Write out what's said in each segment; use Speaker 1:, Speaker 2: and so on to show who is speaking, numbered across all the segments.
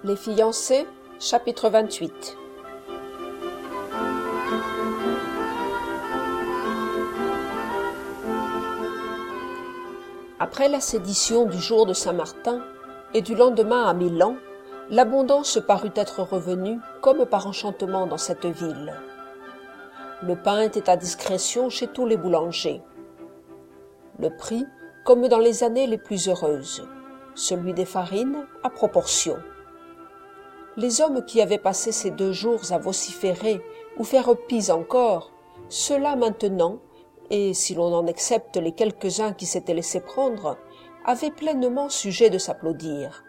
Speaker 1: Les fiancés, chapitre 28. Après la sédition du jour de Saint-Martin et du lendemain à Milan, l'abondance parut être revenue comme par enchantement dans cette ville. Le pain était à discrétion chez tous les boulangers. Le prix, comme dans les années les plus heureuses, celui des farines à proportion. Les hommes qui avaient passé ces 2 jours à vociférer ou faire pis encore, ceux-là maintenant, et si l'on en excepte les quelques-uns qui s'étaient laissés prendre, avaient pleinement sujet de s'applaudir.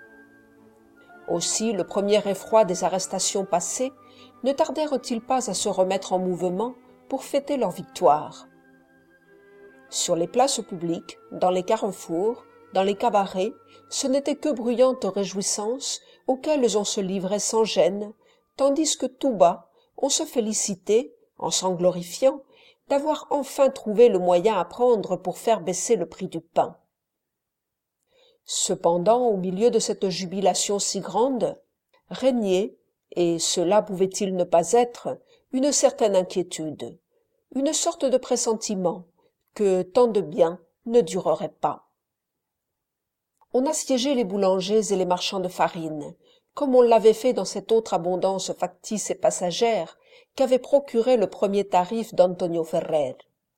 Speaker 1: Aussi, le premier effroi des arrestations passées, ne tardèrent-ils pas à se remettre en mouvement pour fêter leur victoire. Sur les places publiques, dans les carrefours, dans les cabarets, ce n'était que bruyantes réjouissances auxquelles on se livrait sans gêne, tandis que tout bas, on se félicitait, en s'en glorifiant, d'avoir enfin trouvé le moyen à prendre pour faire baisser le prix du pain. Cependant, au milieu de cette jubilation si grande, régnait, et cela pouvait-il ne pas être, une certaine inquiétude, une sorte de pressentiment que tant de bien ne durerait pas. On assiégeait les boulangers et les marchands de farine, comme on l'avait fait dans cette autre abondance factice et passagère qu'avait procuré le premier tarif d'Antonio Ferrer.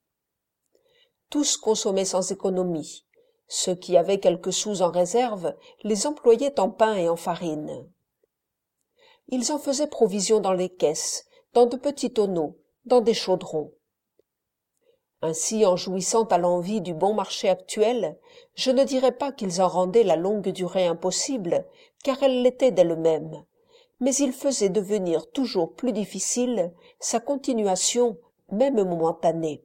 Speaker 1: Tous consommaient sans économie. Ceux qui avaient quelques sous en réserve les employaient en pain et en farine. Ils en faisaient provision dans les caisses, dans de petits tonneaux, dans des chaudrons. Ainsi, en jouissant à l'envi du bon marché actuel, je ne dirais pas qu'ils en rendaient la longue durée impossible, car elle l'était d'elle-même, mais ils faisaient devenir toujours plus difficile sa continuation, même momentanée.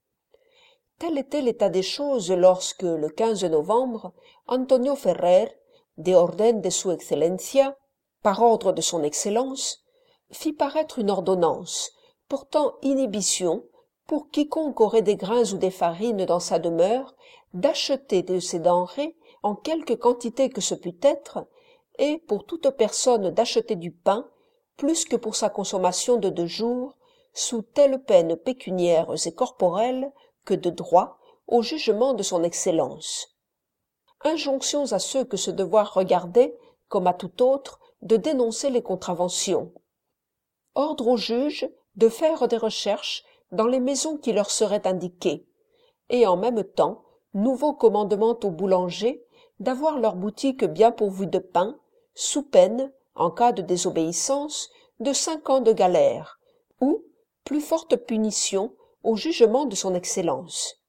Speaker 1: Tel était l'état des choses lorsque, le 15 novembre, Antonio Ferrer, de orden de su excelencia, par ordre de son excellence, fit paraître une ordonnance portant inhibition pour quiconque aurait des grains ou des farines dans sa demeure, d'acheter de ces denrées en quelque quantité que ce pût être, et pour toute personne d'acheter du pain, plus que pour sa consommation de 2 jours, sous telles peines pécuniaires et corporelles que de droit, au jugement de son excellence. Injonctions à ceux que ce devoir regardait, comme à tout autre, de dénoncer les contraventions. Ordre aux juges de faire des recherches dans les maisons qui leur seraient indiquées, et en même temps, nouveau commandement aux boulangers d'avoir leur boutique bien pourvue de pain, sous peine, en cas de désobéissance, de 5 ans de galère, ou, plus forte punition, au jugement de son excellence.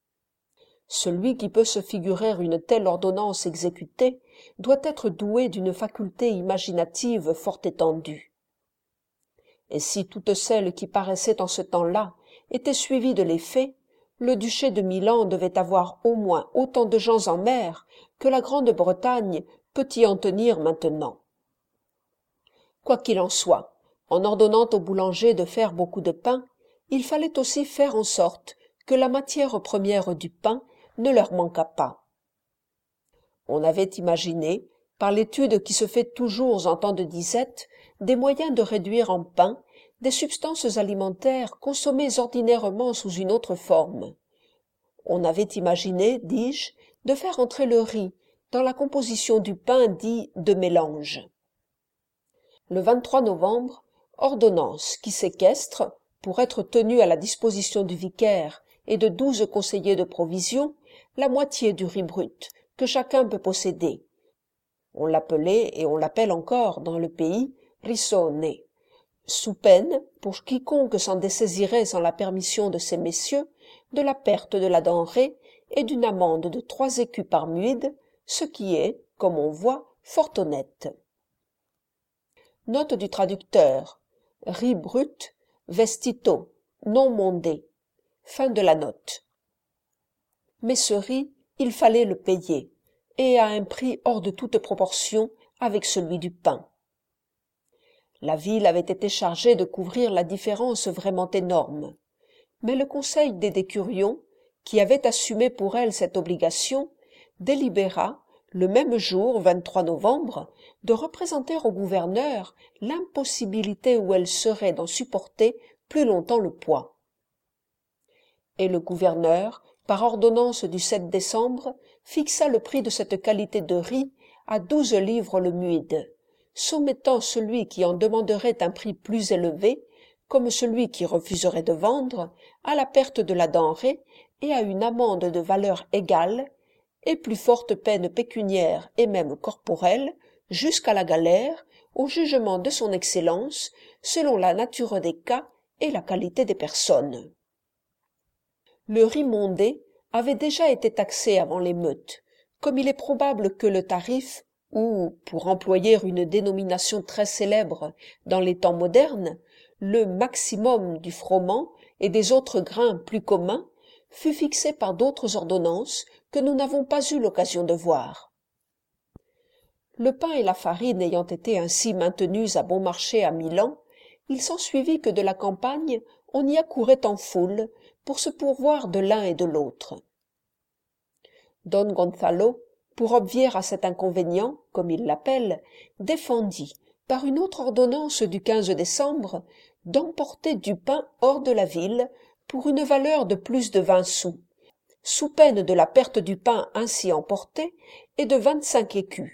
Speaker 1: Celui qui peut se figurer une telle ordonnance exécutée doit être doué d'une faculté imaginative fort étendue. Et si toutes celles qui paraissaient en ce temps-là étaient suivies de l'effet, le duché de Milan devait avoir au moins autant de gens en mer que la Grande-Bretagne peut y en tenir maintenant. Quoi qu'il en soit, en ordonnant aux boulangers de faire beaucoup de pain, il fallait aussi faire en sorte que la matière première du pain ne leur manquât pas. On avait imaginé, par l'étude qui se fait toujours en temps de disette, des moyens de réduire en pain des substances alimentaires consommées ordinairement sous une autre forme. On avait imaginé, dis-je, de faire entrer le riz dans la composition du pain dit de mélange. Le 23 novembre, ordonnance qui séquestre, pour être tenue à la disposition du vicaire et de 12 conseillers de provision, la moitié du riz brut que chacun peut posséder. On l'appelait, et on l'appelle encore dans le pays, risone, sous peine, pour quiconque s'en dessaisirait sans la permission de ces messieurs, de la perte de la denrée et d'une amende de 3 écus par muide, ce qui est, comme on voit, fort honnête. Note du traducteur. Riz brut, vestito, non mondé. Fin de la note. Mais ce riz, il fallait le payer, et à un prix hors de toute proportion avec celui du pain. La ville avait été chargée de couvrir la différence vraiment énorme, mais le conseil des décurions, qui avait assumé pour elle cette obligation, délibéra le même jour, 23 novembre, de représenter au gouverneur l'impossibilité où elle serait d'en supporter plus longtemps le poids. Et le gouverneur, par ordonnance du 7 décembre, fixa le prix de cette qualité de riz à 12 livres le muid, soumettant celui qui en demanderait un prix plus élevé, comme celui qui refuserait de vendre, à la perte de la denrée et à une amende de valeur égale, et plus forte peine pécuniaire et même corporelle, jusqu'à la galère, au jugement de son Excellence, selon la nature des cas et la qualité des personnes. Le riz mondé avait déjà été taxé avant l'émeute, comme il est probable que le tarif, ou, pour employer une dénomination très célèbre dans les temps modernes, le maximum du froment et des autres grains plus communs, fut fixé par d'autres ordonnances que nous n'avons pas eu l'occasion de voir. Le pain et la farine ayant été ainsi maintenus à bon marché à Milan, il s'ensuivit que de la campagne on y accourait en foule pour se pourvoir de l'un et de l'autre. Don Gonzalo, pour obvier à cet inconvénient, comme il l'appelle, défendit, par une autre ordonnance du 15 décembre, d'emporter du pain hors de la ville pour une valeur de plus de 20 sous, sous peine de la perte du pain ainsi emporté et de 25 écus,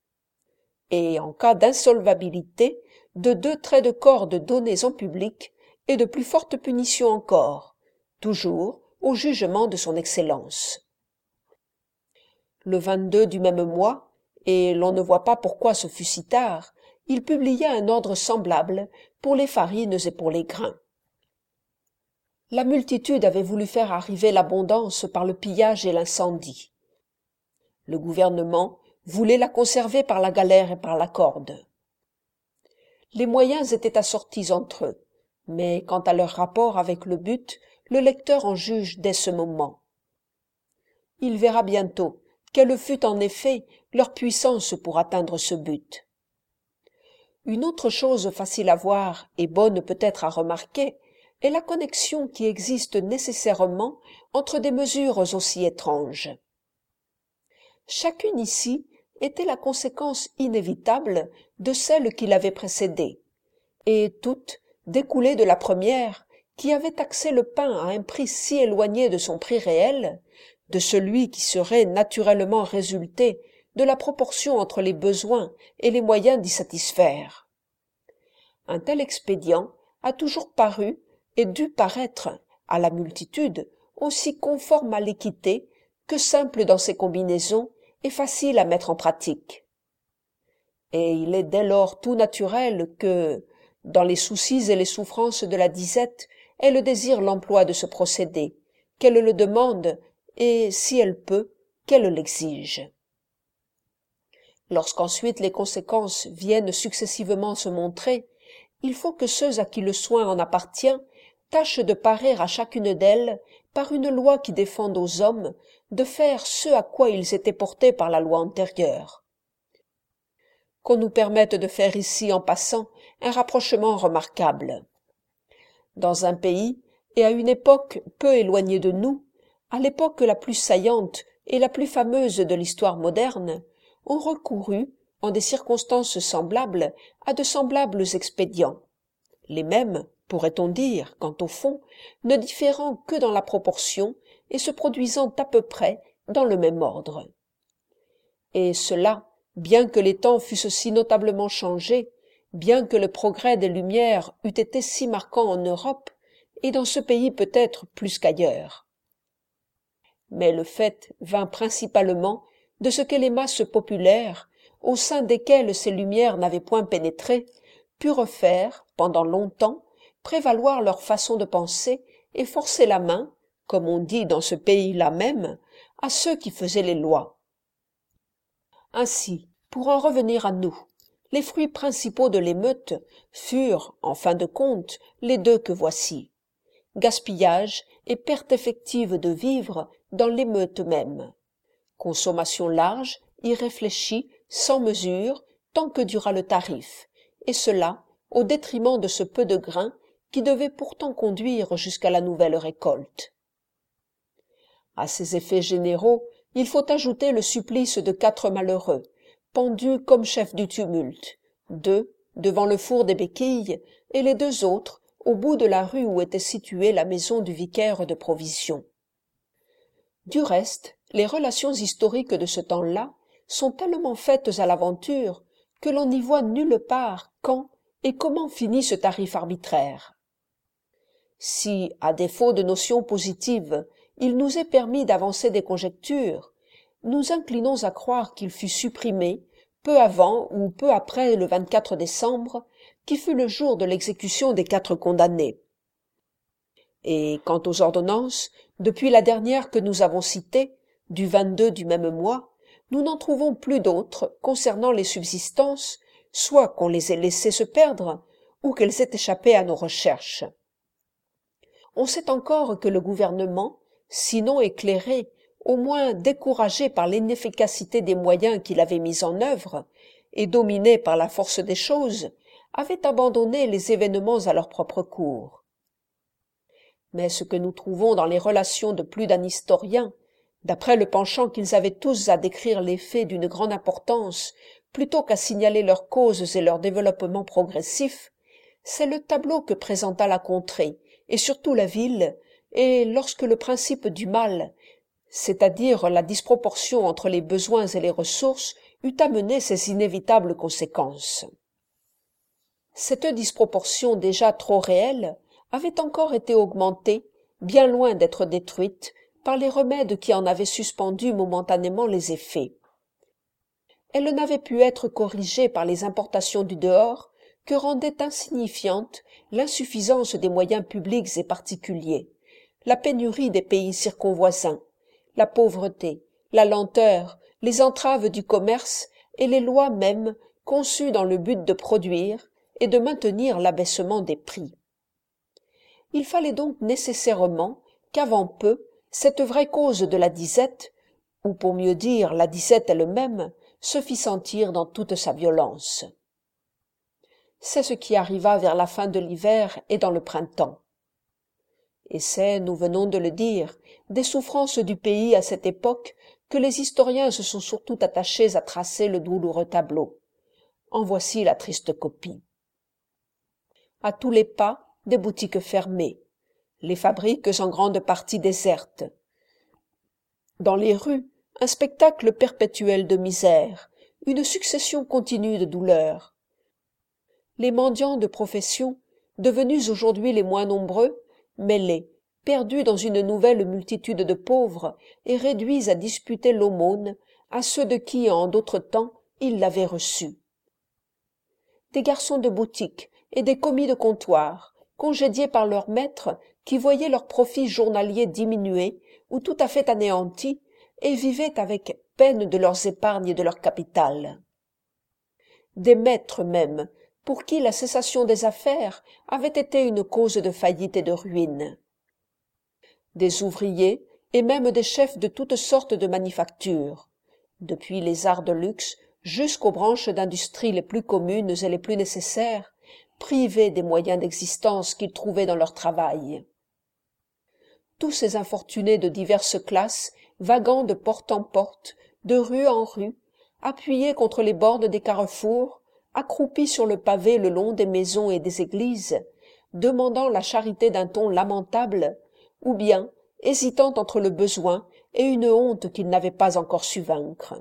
Speaker 1: et en cas d'insolvabilité, de 2 traits de corde donnés en public et de plus fortes punitions encore, toujours au jugement de son Excellence. Le 22 du même mois, et l'on ne voit pas pourquoi ce fut si tard, il publia un ordre semblable pour les farines et pour les grains. La multitude avait voulu faire arriver l'abondance par le pillage et l'incendie. Le gouvernement voulait la conserver par la galère et par la corde. Les moyens étaient assortis entre eux, mais quant à leur rapport avec le but, le lecteur en juge dès ce moment. Il verra bientôt quelle fut en effet leur puissance pour atteindre ce but. Une autre chose facile à voir et bonne peut-être à remarquer est la connexion qui existe nécessairement entre des mesures aussi étranges. Chacune ici était la conséquence inévitable de celle qui l'avait précédée, et toutes découlaient de la première qui avait taxé le pain à un prix si éloigné de son prix réel, de celui qui serait naturellement résulté de la proportion entre les besoins et les moyens d'y satisfaire. Un tel expédient a toujours paru et dû paraître à la multitude aussi conforme à l'équité que simple dans ses combinaisons et facile à mettre en pratique. Et il est dès lors tout naturel que, dans les soucis et les souffrances de la disette, elle désire l'emploi de ce procédé, qu'elle le demande et, si elle peut, qu'elle l'exige. Lorsqu'ensuite les conséquences viennent successivement se montrer, il faut que ceux à qui le soin en appartient tâchent de parer à chacune d'elles par une loi qui défende aux hommes de faire ce à quoi ils étaient portés par la loi antérieure. Qu'on nous permette de faire ici en passant un rapprochement remarquable. Dans un pays et à une époque peu éloignée de nous, à l'époque la plus saillante et la plus fameuse de l'histoire moderne, on recourut, en des circonstances semblables, à de semblables expédients, les mêmes, pourrait-on dire, quant au fond, ne différant que dans la proportion et se produisant à peu près dans le même ordre. Et cela, bien que les temps fussent si notablement changés, bien que le progrès des Lumières eût été si marquant en Europe, et dans ce pays peut-être plus qu'ailleurs. Mais le fait vint principalement de ce que les masses populaires, au sein desquelles ces Lumières n'avaient point pénétré, purent faire, pendant longtemps, prévaloir leur façon de penser et forcer la main, comme on dit dans ce pays-là même, à ceux qui faisaient les lois. Ainsi, pour en revenir à nous, les fruits principaux de l'émeute furent, en fin de compte, les deux que voici: gaspillage et perte effective de vivres dans l'émeute même, consommation large, irréfléchie, sans mesure, tant que dura le tarif, et cela au détriment de ce peu de grain qui devait pourtant conduire jusqu'à la nouvelle récolte. À ces effets généraux, il faut ajouter le supplice de 4 malheureux, pendus comme chefs du tumulte, 2 devant le four des béquilles, et les 2 autres au bout de la rue où était située la maison du vicaire de provisions. Du reste, les relations historiques de ce temps-là sont tellement faites à l'aventure que l'on n'y voit nulle part quand et comment finit ce tarif arbitraire. Si, à défaut de notions positives, il nous est permis d'avancer des conjectures, nous inclinons à croire qu'il fut supprimé peu avant ou peu après le 24 décembre, qui fut le jour de l'exécution des 4 condamnés. Et quant aux ordonnances, depuis la dernière que nous avons citée, du 22 du même mois, nous n'en trouvons plus d'autres concernant les subsistances, soit qu'on les ait laissées se perdre, ou qu'elles aient échappé à nos recherches. On sait encore que le gouvernement, sinon éclairé, au moins découragé par l'inefficacité des moyens qu'il avait mis en œuvre, et dominé par la force des choses, avait abandonné les événements à leur propre cours. Mais ce que nous trouvons dans les relations de plus d'un historien, d'après le penchant qu'ils avaient tous à décrire les faits d'une grande importance, plutôt qu'à signaler leurs causes et leur développement progressif, c'est le tableau que présenta la contrée, et surtout la ville, et lorsque le principe du mal, c'est-à-dire la disproportion entre les besoins et les ressources, eut amené ces inévitables conséquences. Cette disproportion déjà trop réelle avait encore été augmentée, bien loin d'être détruite, par les remèdes qui en avaient suspendu momentanément les effets. Elle n'avait pu être corrigée par les importations du dehors que rendait insignifiante l'insuffisance des moyens publics et particuliers, la pénurie des pays circonvoisins, la pauvreté, la lenteur, les entraves du commerce et les lois mêmes conçues dans le but de produire et de maintenir l'abaissement des prix. Il fallait donc nécessairement qu'avant peu cette vraie cause de la disette, ou pour mieux dire la disette elle-même, se fit sentir dans toute sa violence. C'est ce qui arriva vers la fin de l'hiver et dans le printemps. Et c'est, nous venons de le dire, des souffrances du pays à cette époque que les historiens se sont surtout attachés à tracer le douloureux tableau. En voici la triste copie. À tous les pas, des boutiques fermées, les fabriques en grande partie désertes. Dans les rues, un spectacle perpétuel de misère, une succession continue de douleurs. Les mendiants de profession, devenus aujourd'hui les moins nombreux, mêlés, perdus dans une nouvelle multitude de pauvres et réduits à disputer l'aumône à ceux de qui, en d'autres temps, ils l'avaient reçue. Des garçons de boutique et des commis de comptoir, congédiés par leurs maîtres qui voyaient leurs profits journaliers diminuer ou tout à fait anéantis et vivaient avec peine de leurs épargnes et de leur capital. Des maîtres même, pour qui la cessation des affaires avait été une cause de faillite et de ruine. Des ouvriers et même des chefs de toutes sortes de manufactures, depuis les arts de luxe jusqu'aux branches d'industrie les plus communes et les plus nécessaires, privés des moyens d'existence qu'ils trouvaient dans leur travail. Tous ces infortunés de diverses classes, vaguant de porte en porte, de rue en rue, appuyés contre les bornes des carrefours, accroupis sur le pavé le long des maisons et des églises, demandant la charité d'un ton lamentable, ou bien hésitant entre le besoin et une honte qu'ils n'avaient pas encore su vaincre.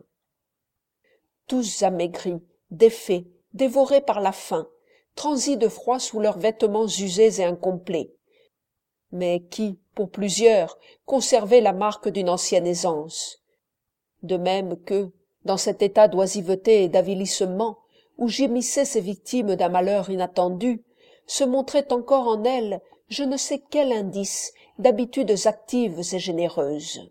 Speaker 1: Tous amaigris, défaits, dévorés par la faim, transis de froid sous leurs vêtements usés et incomplets, mais qui, pour plusieurs, conservaient la marque d'une ancienne aisance. De même que, dans cet état d'oisiveté et d'avilissement, où gémissaient ces victimes d'un malheur inattendu, se montrait encore en elles je ne sais quel indice d'habitudes actives et généreuses.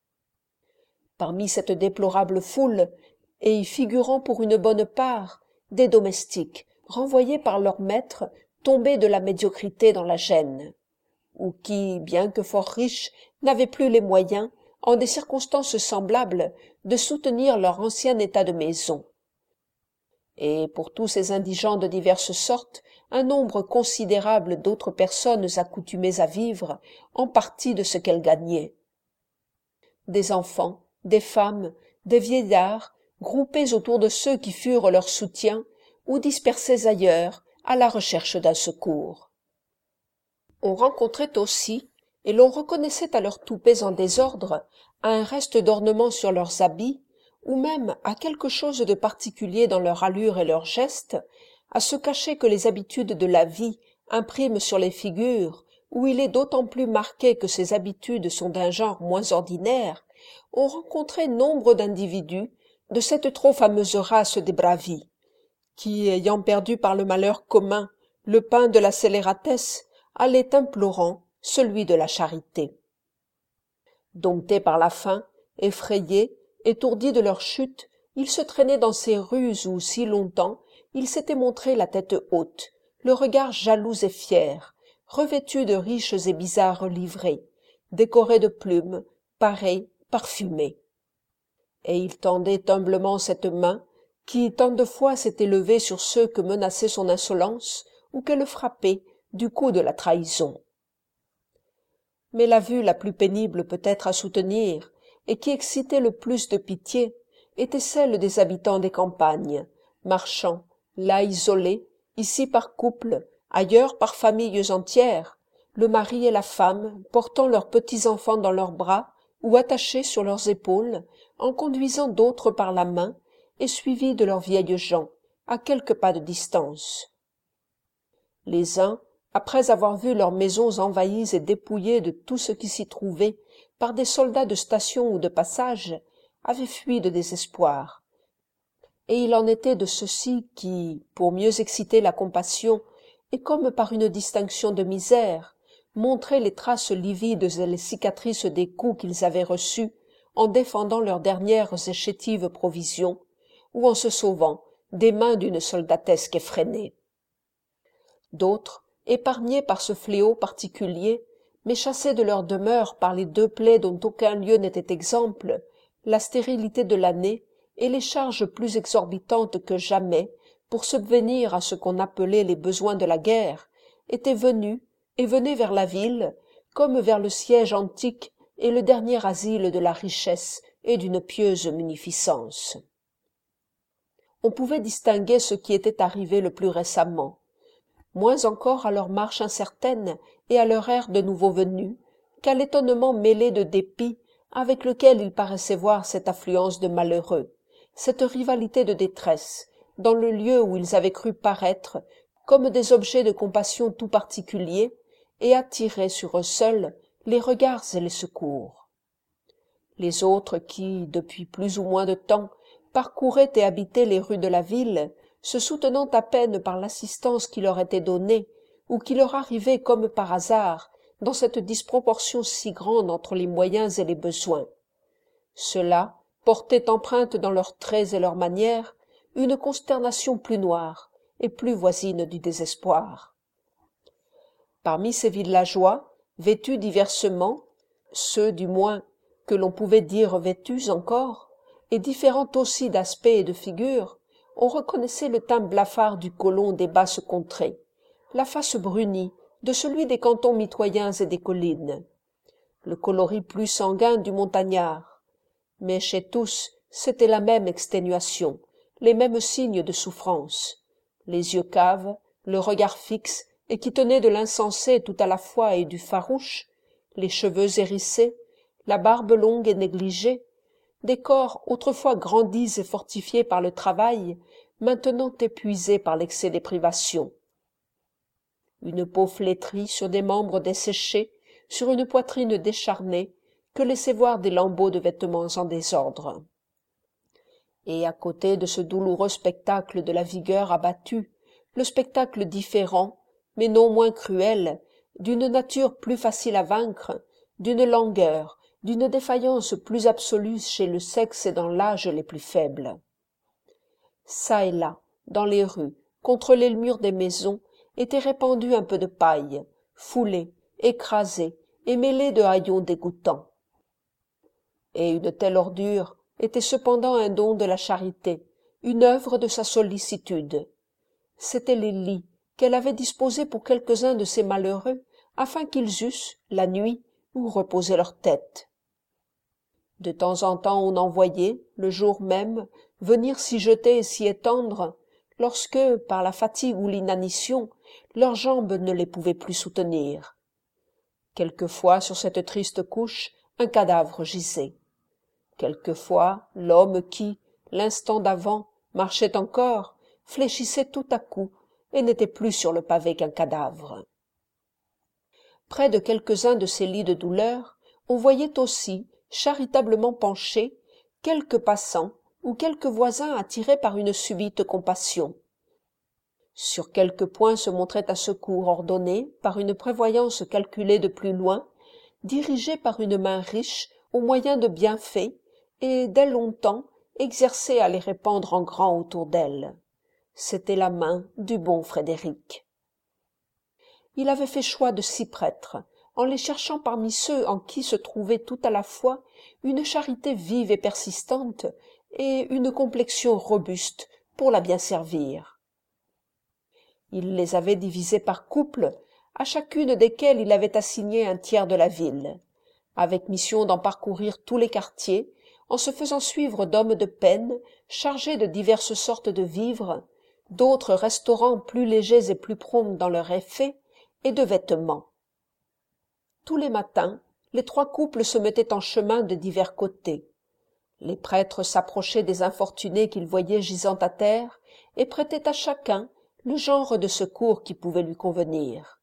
Speaker 1: Parmi cette déplorable foule, et y figurant pour une bonne part des domestiques renvoyés par leurs maîtres tombés de la médiocrité dans la gêne, ou qui, bien que fort riches, n'avaient plus les moyens, en des circonstances semblables, de soutenir leur ancien état de maison. Et pour tous ces indigents de diverses sortes, un nombre considérable d'autres personnes accoutumées à vivre en partie de ce qu'elles gagnaient. Des enfants, des femmes, des vieillards, groupés autour de ceux qui furent leurs soutiens, ou dispersés ailleurs, à la recherche d'un secours. On rencontrait aussi, et l'on reconnaissait à leurs toupets en désordre, à un reste d'ornement sur leurs habits, ou même à quelque chose de particulier dans leur allure et leurs gestes, à ce cachet que les habitudes de la vie impriment sur les figures, où il est d'autant plus marqué que ces habitudes sont d'un genre moins ordinaire, on rencontrait nombre d'individus de cette trop fameuse race des bravi, qui, ayant perdu par le malheur commun le pain de la scélératesse, allaient implorant celui de la charité. Domptés par la faim, effrayés, étourdis de leur chute, ils se traînaient dans ces rues où, si longtemps, ils s'étaient montré la tête haute, le regard jaloux et fier, revêtus de riches et bizarres livrées, décorés de plumes, parés, parfumés. Et ils tendaient humblement cette main qui tant de fois s'était levée sur ceux que menaçait son insolence ou que le frappait du coup de la trahison. Mais la vue la plus pénible peut-être à soutenir, et qui excitait le plus de pitié, était celle des habitants des campagnes, marchant, là isolés, ici par couples, ailleurs par familles entières, le mari et la femme portant leurs petits-enfants dans leurs bras ou attachés sur leurs épaules, en conduisant d'autres par la main, et suivis de leurs vieilles gens, à quelques pas de distance. Les uns, après avoir vu leurs maisons envahies et dépouillées de tout ce qui s'y trouvait par des soldats de station ou de passage, avaient fui de désespoir. Et il en était de ceux-ci qui, pour mieux exciter la compassion, et comme par une distinction de misère, montraient les traces livides et les cicatrices des coups qu'ils avaient reçus en défendant leurs dernières et chétives provisions, ou en se sauvant des mains d'une soldatesque effrénée. D'autres, épargnés par ce fléau particulier, mais chassés de leur demeure par les deux plaies dont aucun lieu n'était exemple, la stérilité de l'année et les charges plus exorbitantes que jamais pour subvenir à ce qu'on appelait les besoins de la guerre, étaient venus et venaient vers la ville comme vers le siège antique et le dernier asile de la richesse et d'une pieuse munificence. On pouvait distinguer ce qui était arrivé le plus récemment, moins encore à leur marche incertaine et à leur air de nouveaux venus, qu'à l'étonnement mêlé de dépit avec lequel ils paraissaient voir cette affluence de malheureux, cette rivalité de détresse, dans le lieu où ils avaient cru paraître comme des objets de compassion tout particuliers, et attirer sur eux seuls les regards et les secours. Les autres qui, depuis plus ou moins de temps, parcouraient et habitaient les rues de la ville, se soutenant à peine par l'assistance qui leur était donnée, ou qui leur arrivait comme par hasard, dans cette disproportion si grande entre les moyens et les besoins. Ceux-là portaient empreinte dans leurs traits et leurs manières une consternation plus noire et plus voisine du désespoir. Parmi ces villageois, vêtus diversement, ceux du moins que l'on pouvait dire vêtus encore, et différents aussi d'aspect et de figure, on reconnaissait le teint blafard du colon des basses contrées, la face brunie de celui des cantons mitoyens et des collines, le coloris plus sanguin du montagnard. Mais chez tous, c'était la même exténuation, les mêmes signes de souffrance, les yeux caves, le regard fixe et qui tenait de l'insensé tout à la fois et du farouche, les cheveux hérissés, la barbe longue et négligée, des corps autrefois grandis et fortifiés par le travail, maintenant épuisés par l'excès des privations. Une peau flétrie sur des membres desséchés, sur une poitrine décharnée, que laissaient voir des lambeaux de vêtements en désordre. Et à côté de ce douloureux spectacle de la vigueur abattue, le spectacle différent, mais non moins cruel, d'une nature plus facile à vaincre, d'une langueur, d'une défaillance plus absolue chez le sexe et dans l'âge les plus faibles. Çà et là, dans les rues, contre les murs des maisons, était répandu un peu de paille, foulé, écrasé et mêlé de haillons dégoûtants. Et une telle ordure était cependant un don de la charité, une œuvre de sa sollicitude. C'étaient les lits qu'elle avait disposés pour quelques-uns de ces malheureux, afin qu'ils eussent, la nuit, où reposer leur tête. De temps en temps on en voyait, le jour même, venir s'y jeter et s'y étendre, lorsque, par la fatigue ou l'inanition, leurs jambes ne les pouvaient plus soutenir. Quelquefois, sur cette triste couche, un cadavre gisait. Quelquefois, l'homme qui, l'instant d'avant, marchait encore, fléchissait tout à coup et n'était plus sur le pavé qu'un cadavre. Près de quelques-uns de ces lits de douleur, on voyait aussi, charitablement penchés, quelques passants ou quelques voisins attirés par une subite compassion. Sur quelques points se montrait un secours ordonné par une prévoyance calculée de plus loin, dirigée par une main riche au moyen de bienfaits, et dès longtemps exercée à les répandre en grand autour d'elle. C'était la main du bon Frédéric. Il avait fait choix de 6 prêtres, en les cherchant parmi ceux en qui se trouvait tout à la fois une charité vive et persistante et une complexion robuste pour la bien servir. Il les avait divisés par couples, à chacune desquelles il avait assigné un tiers de la ville, avec mission d'en parcourir tous les quartiers, en se faisant suivre d'hommes de peine chargés de diverses sortes de vivres, d'autres restaurants plus légers et plus prompts dans leur effet, et de vêtements. Tous les matins, les 3 couples se mettaient en chemin de divers côtés. Les prêtres s'approchaient des infortunés qu'ils voyaient gisant à terre et prêtaient à chacun le genre de secours qui pouvait lui convenir.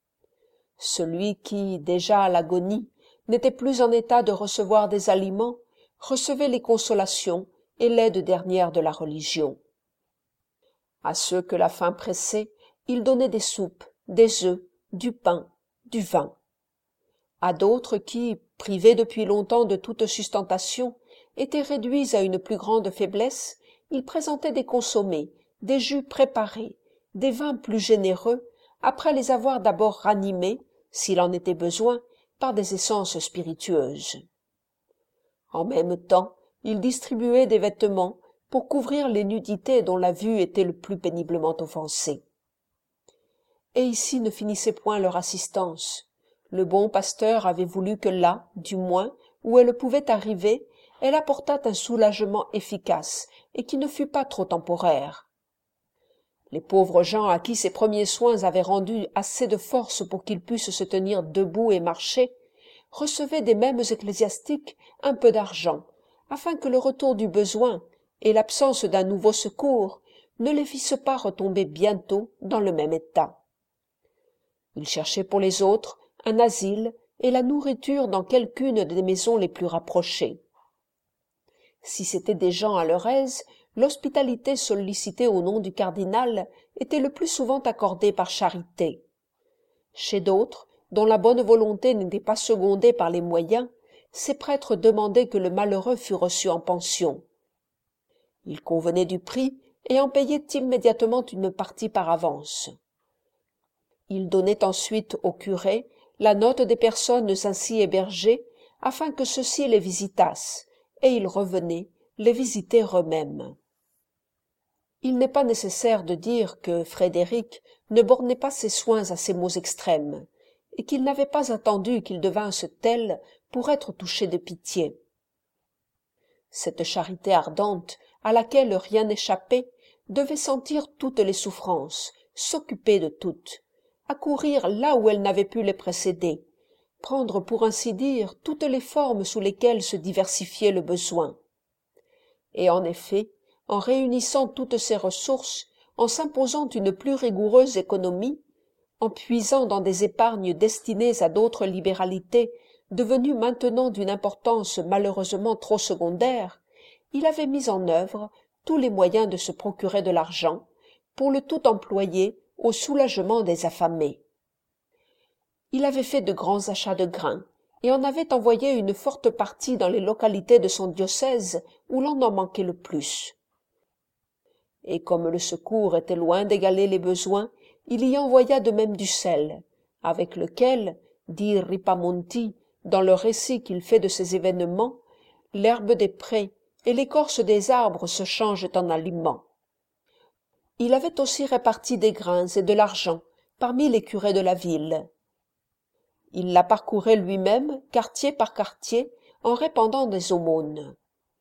Speaker 1: Celui qui, déjà à l'agonie, n'était plus en état de recevoir des aliments, recevait les consolations et l'aide dernière de la religion. À ceux que la faim pressait, il donnait des soupes, des œufs, du pain, du vin. À d'autres qui, privés depuis longtemps de toute sustentation, étaient réduits à une plus grande faiblesse, il présentait des consommés, des jus préparés, des vins plus généreux, après les avoir d'abord ranimés, s'il en était besoin, par des essences spiritueuses. En même temps, il distribuait des vêtements pour couvrir les nudités dont la vue était le plus péniblement offensée. Et ici ne finissait point leur assistance. Le bon pasteur avait voulu que là, du moins, où elle pouvait arriver, elle apportât un soulagement efficace et qui ne fût pas trop temporaire. Les pauvres gens à qui ces premiers soins avaient rendu assez de force pour qu'ils pussent se tenir debout et marcher, recevaient des mêmes ecclésiastiques un peu d'argent, afin que le retour du besoin et l'absence d'un nouveau secours ne les fissent pas retomber bientôt dans le même état. Ils cherchaient pour les autres un asile et la nourriture dans quelqu'une des maisons les plus rapprochées. Si c'étaient des gens à leur aise, l'hospitalité sollicitée au nom du cardinal était le plus souvent accordée par charité. Chez d'autres, dont la bonne volonté n'était pas secondée par les moyens, ces prêtres demandaient que le malheureux fût reçu en pension. Ils convenaient du prix et en payaient immédiatement une partie par avance. Ils donnaient ensuite au curé la note des personnes ainsi hébergées, afin que ceux-ci les visitassent, et ils revenaient les visiter eux-mêmes. Il n'est pas nécessaire de dire que Frédéric ne bornait pas ses soins à ces maux extrêmes, et qu'il n'avait pas attendu qu'ils devinssent tels pour être touché de pitié. Cette charité ardente, à laquelle rien n'échappait, devait sentir toutes les souffrances, s'occuper de toutes, accourir là où elle n'avait pu les précéder, prendre pour ainsi dire toutes les formes sous lesquelles se diversifiait le besoin. Et en effet, en réunissant toutes ses ressources, en s'imposant une plus rigoureuse économie, en puisant dans des épargnes destinées à d'autres libéralités, devenues maintenant d'une importance malheureusement trop secondaire, il avait mis en œuvre tous les moyens de se procurer de l'argent, pour le tout employer au soulagement des affamés. Il avait fait de grands achats de grains, et en avait envoyé une forte partie dans les localités de son diocèse où l'on en manquait le plus. Et comme le secours était loin d'égaler les besoins, il y envoya de même du sel, avec lequel, dit Ripamonti, dans le récit qu'il fait de ces événements, l'herbe des prés et l'écorce des arbres se changent en aliments. Il avait aussi réparti des grains et de l'argent parmi les curés de la ville. Il la parcourait lui-même, quartier par quartier, en répandant des aumônes.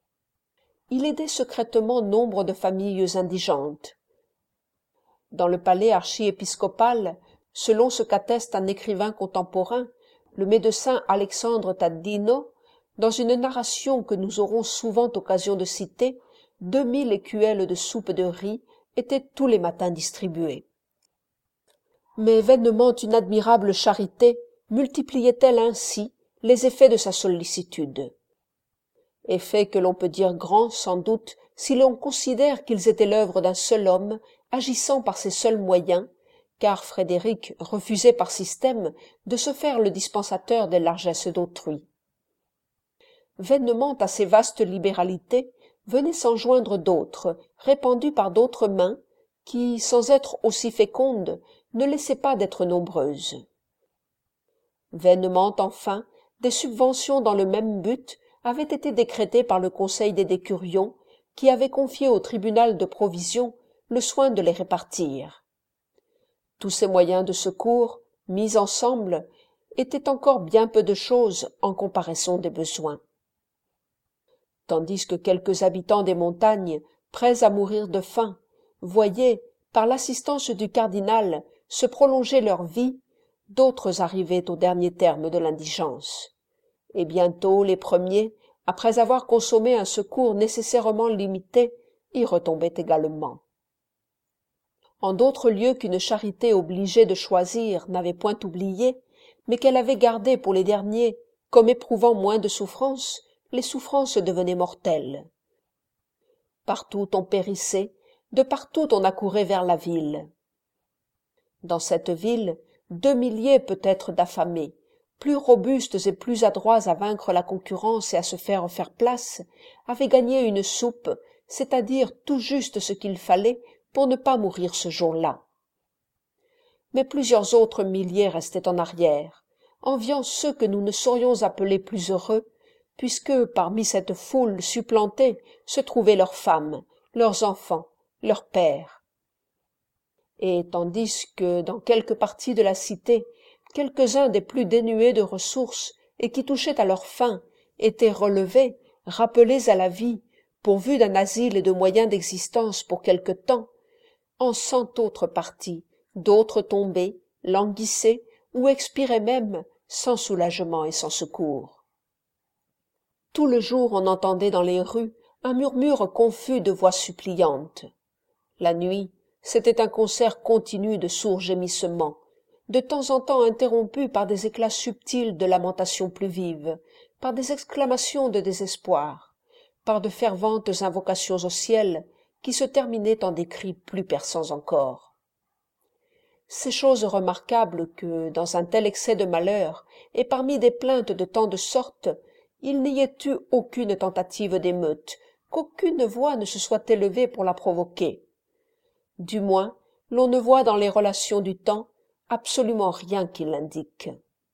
Speaker 1: Il aidait secrètement nombre de familles indigentes. Dans le palais archiépiscopal, selon ce qu'atteste un écrivain contemporain, le médecin Alexandre Taddino, dans une narration que nous aurons souvent occasion de citer, 2000 écuelles de soupe de riz étaient tous les matins distribuées. Mais vainement une admirable charité multipliait-elle ainsi les effets de sa sollicitude. Effets que l'on peut dire grands, sans doute, si l'on considère qu'ils étaient l'œuvre d'un seul homme, agissant par ses seuls moyens, car Frédéric refusait par système de se faire le dispensateur des largesses d'autrui. Vainement à ces vastes libéralités venaient s'en joindre d'autres, répandues par d'autres mains, qui, sans être aussi fécondes, ne laissaient pas d'être nombreuses. Vainement, enfin, des subventions dans le même but avaient été décrétées par le Conseil des Décurions, qui avait confié au tribunal de provision le soin de les répartir. Tous ces moyens de secours, mis ensemble, étaient encore bien peu de choses en comparaison des besoins. Tandis que quelques habitants des montagnes, prêts à mourir de faim, voyaient, par l'assistance du cardinal, se prolonger leur vie, d'autres arrivaient au dernier terme de l'indigence. Et bientôt les premiers, après avoir consommé un secours nécessairement limité, y retombaient également. En d'autres lieux qu'une charité obligée de choisir n'avait point oublié, mais qu'elle avait gardé pour les derniers, comme éprouvant moins de souffrances, les souffrances devenaient mortelles. Partout on périssait, de partout on accourait vers la ville. Dans cette ville, 2 milliers peut-être d'affamés, plus robustes et plus adroits à vaincre la concurrence et à se faire place, avaient gagné une soupe, c'est-à-dire tout juste ce qu'il fallait pour ne pas mourir ce jour-là. Mais plusieurs autres milliers restaient en arrière, enviant ceux que nous ne saurions appeler plus heureux, puisque parmi cette foule supplantée se trouvaient leurs femmes, leurs enfants, leurs pères. Et tandis que dans quelques parties de la cité, quelques-uns des plus dénués de ressources et qui touchaient à leur faim étaient relevés, rappelés à la vie, pourvus d'un asile et de moyens d'existence pour quelque temps, en 100 autres parties, d'autres tombaient, languissaient ou expiraient même sans soulagement et sans secours. Tout le jour on entendait dans les rues un murmure confus de voix suppliantes. La nuit, c'était un concert continu de sourds gémissements, de temps en temps interrompu par des éclats subtils de lamentations plus vives, par des exclamations de désespoir, par de ferventes invocations au ciel qui se terminaient en des cris plus perçants encore. C'est chose remarquable que, dans un tel excès de malheur, et parmi des plaintes de tant de sortes, il n'y ait eu aucune tentative d'émeute, qu'aucune voix ne se soit élevée pour la provoquer. Du moins, l'on ne voit dans les relations du temps absolument rien qui l'indique.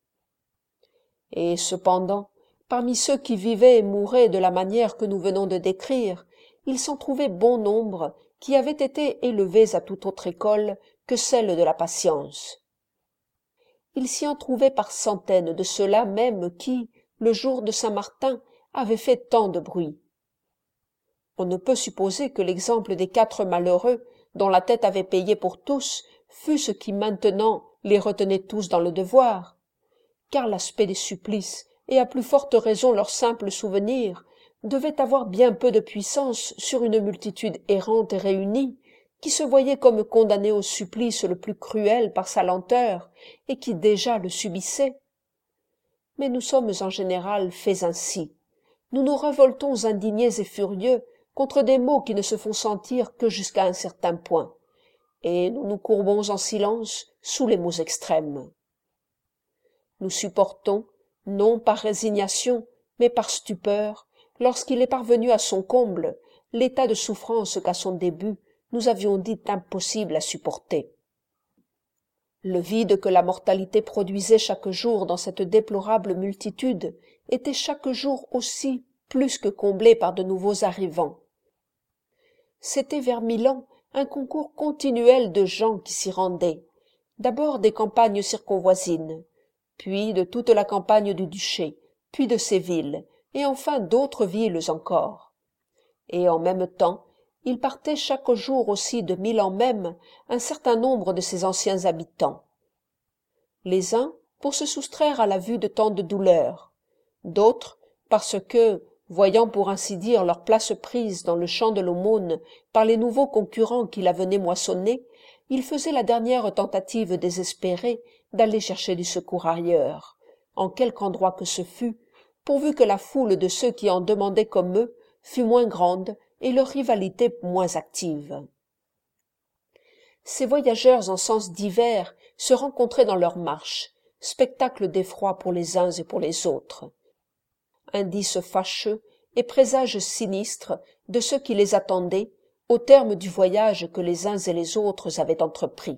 Speaker 1: Et cependant, parmi ceux qui vivaient et mouraient de la manière que nous venons de décrire, il s'en trouvait bon nombre qui avaient été élevés à toute autre école que celle de la patience. Il s'y en trouvait par centaines de ceux-là même qui, le jour de Saint-Martin, avaient fait tant de bruit. On ne peut supposer que l'exemple des 4 malheureux, dont la tête avait payé pour tous, fût ce qui maintenant les retenait tous dans le devoir, car l'aspect des supplices, et à plus forte raison leur simple souvenir, devait avoir bien peu de puissance sur une multitude errante et réunie, qui se voyait comme condamnée au supplice le plus cruel par sa lenteur, et qui déjà le subissait. Mais nous sommes en général faits ainsi. Nous nous révoltons indignés et furieux contre des maux qui ne se font sentir que jusqu'à un certain point, et nous nous courbons en silence sous les maux extrêmes. Nous supportons, non par résignation, mais par stupeur, lorsqu'il est parvenu à son comble, l'état de souffrance qu'à son début nous avions dit impossible à supporter. Le vide que la mortalité produisait chaque jour dans cette déplorable multitude était chaque jour aussi plus que comblé par de nouveaux arrivants. C'était vers Milan un concours continuel de gens qui s'y rendaient, d'abord des campagnes circonvoisines, puis de toute la campagne du duché, puis de Séville, et enfin d'autres villes encore. Et en même temps, il partait chaque jour aussi de Milan même un certain nombre de ses anciens habitants. Les uns pour se soustraire à la vue de tant de douleurs, d'autres parce que, voyant pour ainsi dire leur place prise dans le champ de l'aumône par les nouveaux concurrents qui la venaient moissonner, ils faisaient la dernière tentative désespérée d'aller chercher du secours ailleurs, en quelque endroit que ce fût, pourvu que la foule de ceux qui en demandaient comme eux fût moins grande et leur rivalité moins active. Ces voyageurs en sens divers se rencontraient dans leur marche, spectacle d'effroi pour les uns et pour les autres. Indice fâcheux et présage sinistre de ceux qui les attendaient au terme du voyage que les uns et les autres avaient entrepris.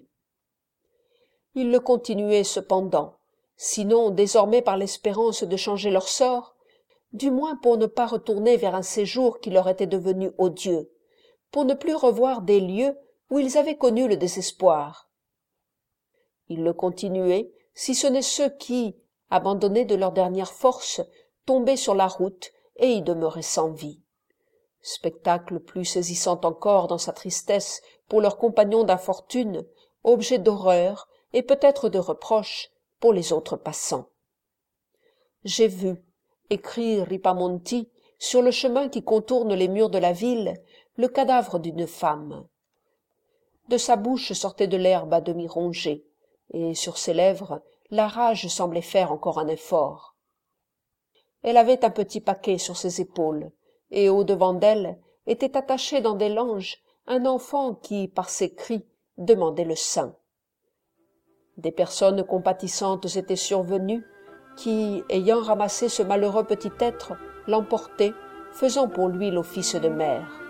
Speaker 1: Ils le continuaient cependant, sinon désormais par l'espérance de changer leur sort, du moins pour ne pas retourner vers un séjour qui leur était devenu odieux, pour ne plus revoir des lieux où ils avaient connu le désespoir. Ils le continuaient, si ce n'est ceux qui, abandonnés de leur dernière force, tombaient sur la route et y demeuraient sans vie. Spectacle plus saisissant encore dans sa tristesse pour leurs compagnons d'infortune, objet d'horreur et peut-être de reproche pour les autres passants. J'ai vu, écrit Ripamonti, sur le chemin qui contourne les murs de la ville, le cadavre d'une femme. De sa bouche sortait de l'herbe à demi rongée, et sur ses lèvres, la rage semblait faire encore un effort. Elle avait un petit paquet sur ses épaules, et au-devant d'elle était attaché dans des langes un enfant qui, par ses cris, demandait le sein. Des personnes compatissantes étaient survenues, qui, ayant ramassé ce malheureux petit être, l'emportaient, faisant pour lui l'office de mère.